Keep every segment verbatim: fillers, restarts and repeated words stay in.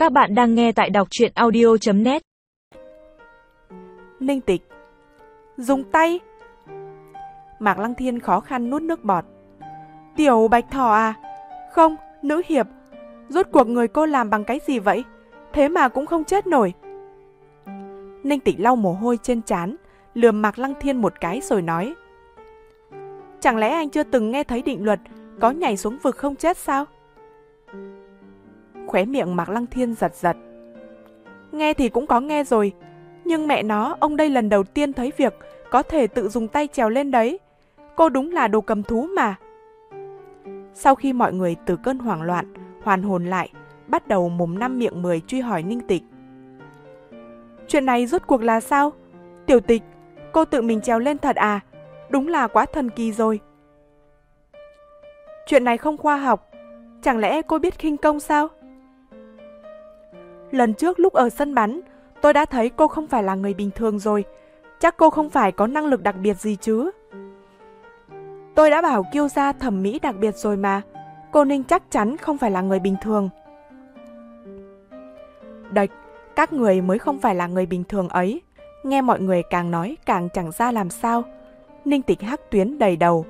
Các bạn đang nghe tại đọc truyện audio chấm net. Ninh Tịch, dùng tay. Mạc Lăng Thiên khó khăn nuốt nước bọt. Tiểu Bạch Thỏ à? Không, nữ hiệp. Rốt cuộc người cô làm bằng cái gì vậy? Thế mà cũng không chết nổi. Ninh Tịch lau mồ hôi trên trán, lườm Mạc Lăng Thiên một cái rồi nói: Chẳng lẽ anh chưa từng nghe thấy định luật có nhảy xuống vực không chết sao? Khóe miệng Mạc Lăng Thiên giật giật. Nghe thì cũng có nghe rồi, nhưng mẹ nó, ông đây lần đầu tiên thấy việc có thể tự dùng tay trèo lên đấy. Cô đúng là đồ cầm thú mà. Sau khi mọi người từ cơn hoảng loạn hoàn hồn lại, bắt đầu mồm năm miệng mười truy hỏi Ninh Tịch. Chuyện này rốt cuộc là sao? Tiểu Tịch, cô tự mình trèo lên thật à? Đúng là quá thần kỳ rồi. Chuyện này không khoa học. Chẳng lẽ cô biết khinh công sao? Lần trước lúc ở sân bắn, tôi đã thấy cô không phải là người bình thường rồi. Chắc cô không phải có năng lực đặc biệt gì chứ? Tôi đã bảo Kiêu gia thẩm mỹ đặc biệt rồi mà. Cô Ninh chắc chắn không phải là người bình thường. Đệch, các người mới không phải là người bình thường ấy. Nghe mọi người càng nói càng chẳng ra làm sao. Ninh Tịch hắc tuyến đầy đầu.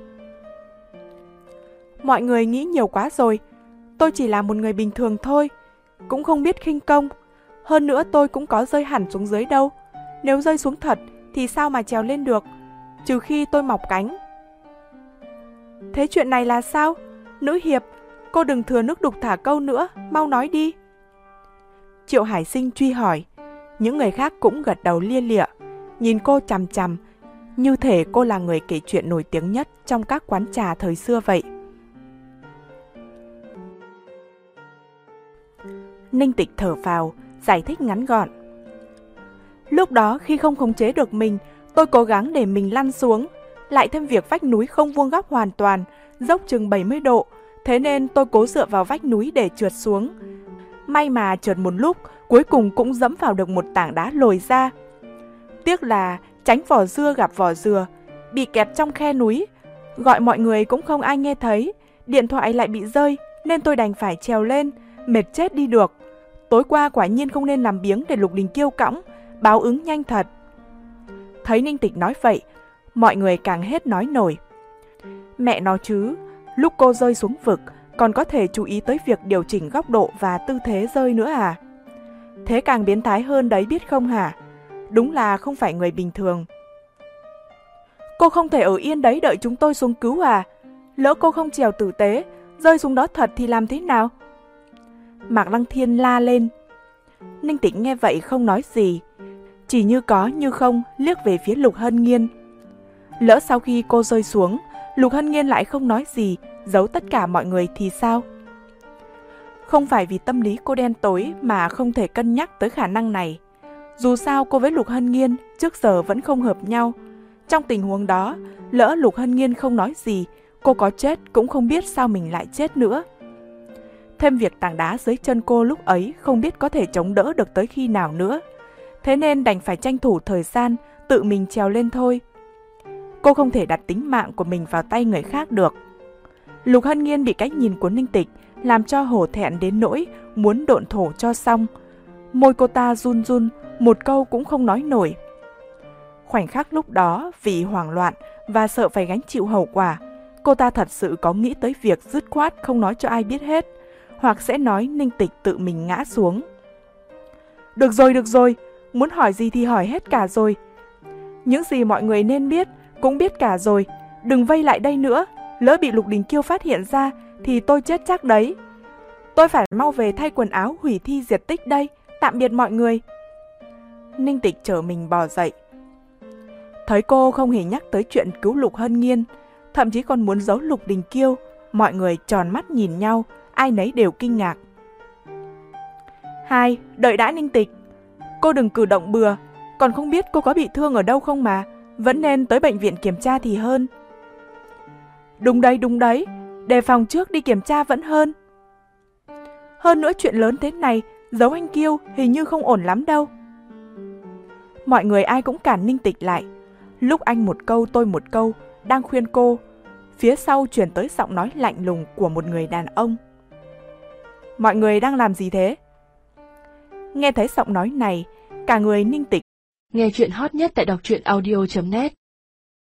Mọi người nghĩ nhiều quá rồi. Tôi chỉ là một người bình thường thôi, cũng không biết khinh công. Hơn nữa tôi cũng có rơi hẳn xuống dưới đâu. Nếu rơi xuống thật thì sao mà trèo lên được, trừ khi tôi mọc cánh. Thế chuyện này là sao? Nữ hiệp, cô đừng thừa nước đục thả câu nữa, mau nói đi. Triệu Hải Sinh truy hỏi. Những người khác cũng gật đầu lia lịa, nhìn cô chằm chằm, như thể cô là người kể chuyện nổi tiếng nhất trong các quán trà thời xưa vậy. Ninh Tịch thở phào, giải thích ngắn gọn. Lúc đó khi không khống chế được mình, tôi cố gắng để mình lăn xuống. Lại thêm việc vách núi không vuông góc hoàn toàn, dốc chừng bảy mươi độ. Thế nên tôi cố dựa vào vách núi để trượt xuống. May mà trượt một lúc, cuối cùng cũng dẫm vào được một tảng đá lồi ra. Tiếc là tránh vỏ dưa gặp vỏ dừa, bị kẹt trong khe núi. Gọi mọi người cũng không ai nghe thấy. Điện thoại lại bị rơi, nên tôi đành phải trèo lên, mệt chết đi được. Tối qua quả nhiên không nên làm biếng để Lục Đình Kiêu cõng, báo ứng nhanh thật. Thấy Ninh Tịch nói vậy, mọi người càng hết nói nổi. Mẹ nó chứ, lúc cô rơi xuống vực còn có thể chú ý tới việc điều chỉnh góc độ và tư thế rơi nữa à? Thế càng biến thái hơn đấy biết không hả? Đúng là không phải người bình thường. Cô không thể ở yên đấy đợi chúng tôi xuống cứu à? Lỡ cô không trèo tử tế, rơi xuống đó thật thì làm thế nào? Mạc Lăng Thiên la lên. Ninh Tịch nghe vậy không nói gì, chỉ như có như không liếc về phía Lục Hân Nghiên. Lỡ sau khi cô rơi xuống, Lục Hân Nghiên lại không nói gì, giấu tất cả mọi người thì sao? Không phải vì tâm lý cô đen tối mà không thể cân nhắc tới khả năng này. Dù sao cô với Lục Hân Nghiên trước giờ vẫn không hợp nhau. Trong tình huống đó, lỡ Lục Hân Nghiên không nói gì, cô có chết cũng không biết sao mình lại chết nữa. Thêm việc tảng đá dưới chân cô lúc ấy không biết có thể chống đỡ được tới khi nào nữa. Thế nên đành phải tranh thủ thời gian tự mình trèo lên thôi. Cô không thể đặt tính mạng của mình vào tay người khác được. Lục Hân Nghiên bị cái nhìn của Ninh Tịch làm cho hổ thẹn đến nỗi muốn độn thổ cho xong. Môi cô ta run run, một câu cũng không nói nổi. Khoảnh khắc lúc đó, vì hoảng loạn và sợ phải gánh chịu hậu quả, cô ta thật sự có nghĩ tới việc dứt khoát không nói cho ai biết hết, hoặc sẽ nói Ninh Tịch tự mình ngã xuống. Được rồi, được rồi, muốn hỏi gì thì hỏi hết cả rồi. Những gì mọi người nên biết, cũng biết cả rồi. Đừng vây lại đây nữa, lỡ bị Lục Đình Kiêu phát hiện ra thì tôi chết chắc đấy. Tôi phải mau về thay quần áo hủy thi diệt tích đây, tạm biệt mọi người. Ninh Tịch trở mình bò dậy. Thấy cô không hề nhắc tới chuyện cứu Lục Hân Nghiên, thậm chí còn muốn giấu Lục Đình Kiêu, mọi người tròn mắt nhìn nhau, ai nấy đều kinh ngạc. Hai, đợi đã Ninh Tịch. Cô đừng cử động bừa, còn không biết cô có bị thương ở đâu không mà, vẫn nên tới bệnh viện kiểm tra thì hơn. Đúng đấy, đúng đấy, đề phòng trước đi kiểm tra vẫn hơn. Hơn nữa chuyện lớn thế này, giấu anh Kiêu hình như không ổn lắm đâu. Mọi người ai cũng cản Ninh Tịch lại. Lúc anh một câu tôi một câu, đang khuyên cô, phía sau truyền tới giọng nói lạnh lùng của một người đàn ông. Mọi người đang làm gì thế? Nghe thấy giọng nói này, cả người Ninh Tịch. Nghe chuyện hot nhất tại đọc truyện audio chấm net